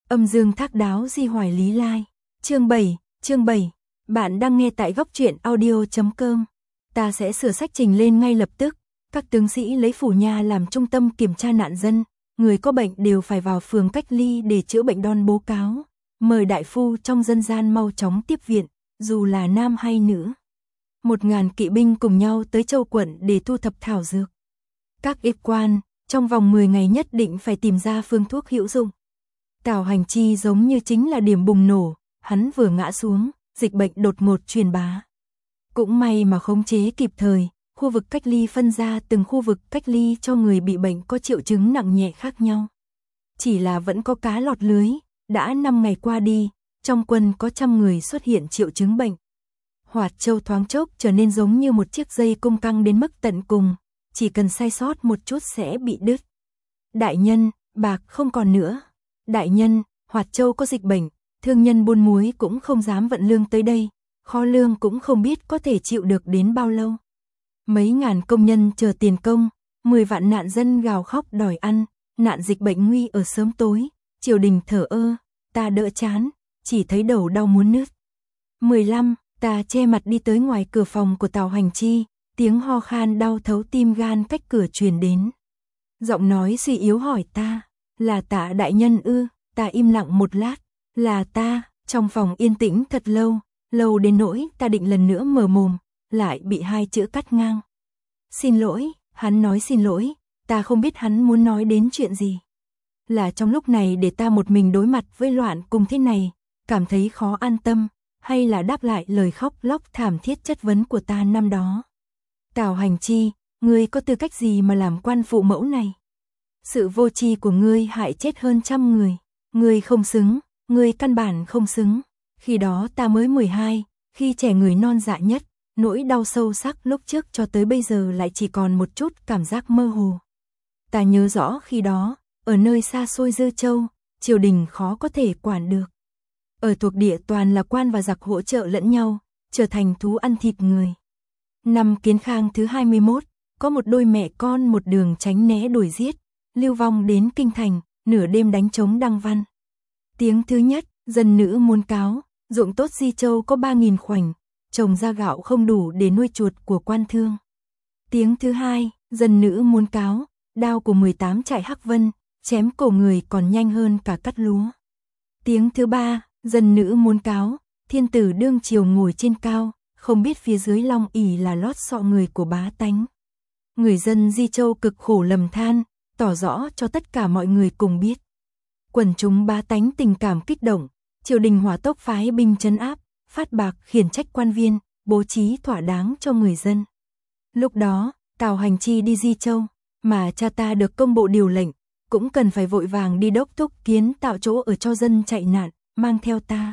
Âm dương thác đáo di hoài lý lai. Chương 7. Bạn đang nghe tại góc truyện audio.com. Ta sẽ sửa sách trình lên ngay lập tức. Các tướng sĩ lấy Phủ Nha làm trung tâm kiểm tra nạn dân. Người có bệnh đều phải vào phường cách ly để chữa bệnh, đon bố cáo. Mời đại phu trong dân gian mau chóng tiếp viện, dù là nam hay nữ. 1000 kỵ binh cùng nhau tới Châu quận để thu thập thảo dược. Các y quan, trong vòng 10 ngày nhất định phải tìm ra phương thuốc hữu dụng. Tào Hành Chi giống như chính là điểm bùng nổ, hắn vừa ngã xuống, dịch bệnh đột ngột truyền bá. Cũng may mà khống chế kịp thời, khu vực cách ly phân ra từng khu vực cách ly cho người bị bệnh có triệu chứng nặng nhẹ khác nhau. Chỉ là vẫn có cá lọt lưới, đã 5 ngày qua đi, trong quân có 100 người xuất hiện triệu chứng bệnh. Hoạt Châu thoáng chốc trở nên giống như một chiếc dây cung căng đến mức tận cùng, chỉ cần sai sót một chút sẽ bị đứt. Đại nhân, bạc không còn nữa. Đại nhân, Hoạt Châu có dịch bệnh, thương nhân buôn muối cũng không dám vận lương tới đây, kho lương cũng không biết có thể chịu được đến bao lâu. Mấy ngàn công nhân chờ tiền công, 10 vạn nạn dân gào khóc đòi ăn, nạn dịch bệnh nguy ở sớm tối, triều đình thở ơ, ta đỡ chán, chỉ thấy đầu đau muốn nứt. 15, ta che mặt đi tới ngoài cửa phòng của Tào Hành Chi, tiếng ho khan đau thấu tim gan cách cửa truyền đến. Giọng nói suy yếu hỏi ta, là Tạ đại nhân ư? Ta im lặng một lát, là ta. Trong phòng yên tĩnh thật lâu, lâu đến nỗi ta định lần nữa mở mồm, lại bị 2 chữ cắt ngang. Xin lỗi, hắn nói xin lỗi, ta không biết hắn muốn nói đến chuyện gì. Là trong lúc này để ta một mình đối mặt với loạn cùng thế này, cảm thấy khó an tâm, hay là đáp lại lời khóc lóc thảm thiết chất vấn của ta năm đó. Tào Hành Chi, ngươi có tư cách gì mà làm quan phụ mẫu này? Sự vô tri của ngươi hại chết hơn 100 người. Ngươi không xứng, ngươi căn bản không xứng. Khi đó ta mới 12, khi trẻ người non dạ nhất, nỗi đau sâu sắc lúc trước cho tới bây giờ lại chỉ còn một chút cảm giác mơ hồ. Ta nhớ rõ khi đó, ở nơi xa xôi Dư Châu, triều đình khó có thể quản được. Ở thuộc địa toàn là quan và giặc hỗ trợ lẫn nhau, trở thành thú ăn thịt người. Năm Kiến Khang thứ 21, có một đôi mẹ con một đường tránh né đuổi giết, lưu vong đến kinh thành, nửa đêm đánh trống đăng văn. Tiếng thứ nhất, dân nữ muôn cáo, ruộng tốt Di Châu có 3000 khoảnh, trồng ra gạo không đủ để nuôi chuột của quan thương. Tiếng thứ hai, dân nữ muôn cáo, đao của 18 trại Hắc Vân, chém cổ người còn nhanh hơn cả cắt lúa. Tiếng thứ ba, dân nữ muôn cáo, thiên tử đương triều ngồi trên cao, không biết phía dưới long ỷ là lót sọ người của bá tánh. Người dân Di Châu cực khổ lầm than, tỏ rõ cho tất cả mọi người cùng biết. Quần chúng bá tánh tình cảm kích động, triều đình hỏa tốc phái binh trấn áp, phát bạc khiển trách quan viên, bố trí thỏa đáng cho người dân. Lúc đó, Tào Hành Chi đi Di Châu, mà cha ta được công bộ điều lệnh, cũng cần phải vội vàng đi đốc thúc kiến tạo chỗ ở cho dân chạy nạn, mang theo ta.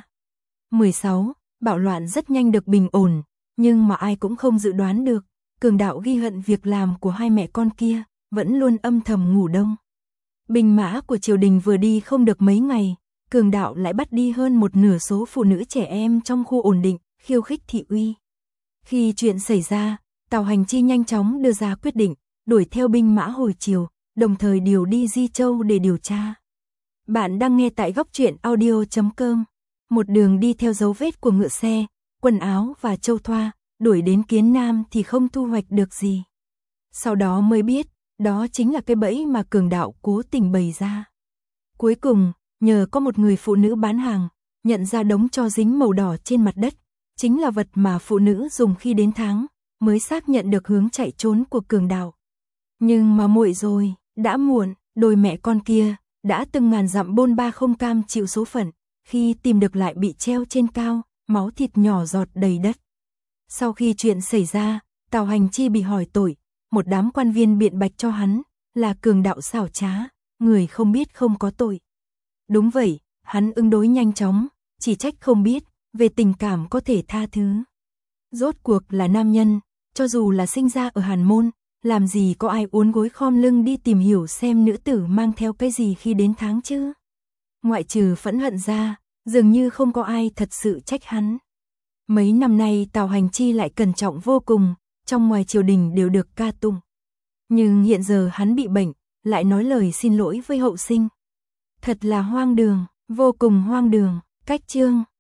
16. Bạo loạn rất nhanh được bình ổn, nhưng mà ai cũng không dự đoán được, Cường Đạo ghi hận việc làm của 2 mẹ con kia, vẫn luôn âm thầm ngủ đông. Binh mã của triều đình vừa đi không được mấy ngày, Cường Đạo lại bắt đi hơn một nửa số phụ nữ trẻ em trong khu ổn định, khiêu khích thị uy. Khi chuyện xảy ra, Tào Hành Chi nhanh chóng đưa ra quyết định, đuổi theo binh mã hồi triều, đồng thời điều đi Di Châu để điều tra. Bạn đang nghe tại góc truyện audio.com. Một đường đi theo dấu vết của ngựa xe, quần áo và châu thoa, đuổi đến Kiến Nam thì không thu hoạch được gì. Sau đó mới biết, đó chính là cái bẫy mà Cường Đạo cố tình bày ra. Cuối cùng, nhờ có một người phụ nữ bán hàng, nhận ra đống tro dính màu đỏ trên mặt đất, chính là vật mà phụ nữ dùng khi đến tháng, mới xác nhận được hướng chạy trốn của Cường Đạo. Nhưng mà muội rồi, đã muộn, đôi mẹ con kia, đã từng ngàn dặm bôn ba không cam chịu số phận, khi tìm được lại bị treo trên cao, máu thịt nhỏ giọt đầy đất. Sau khi chuyện xảy ra, Tào Hành Chi bị hỏi tội, một đám quan viên biện bạch cho hắn, là Cường Đạo xảo trá, người không biết không có tội. Đúng vậy, hắn ứng đối nhanh chóng, chỉ trách không biết, về tình cảm có thể tha thứ. Rốt cuộc là nam nhân, cho dù là sinh ra ở Hàn Môn, làm gì có ai uốn gối khom lưng đi tìm hiểu xem nữ tử mang theo cái gì khi đến tháng chứ. Ngoại trừ phẫn hận ra, dường như không có ai thật sự trách hắn. Mấy năm nay Tào Hành Chi lại cẩn trọng vô cùng, trong ngoài triều đình đều được ca tụng. Nhưng hiện giờ hắn bị bệnh, lại nói lời xin lỗi với hậu sinh. Thật là hoang đường, Vô cùng hoang đường, cách chương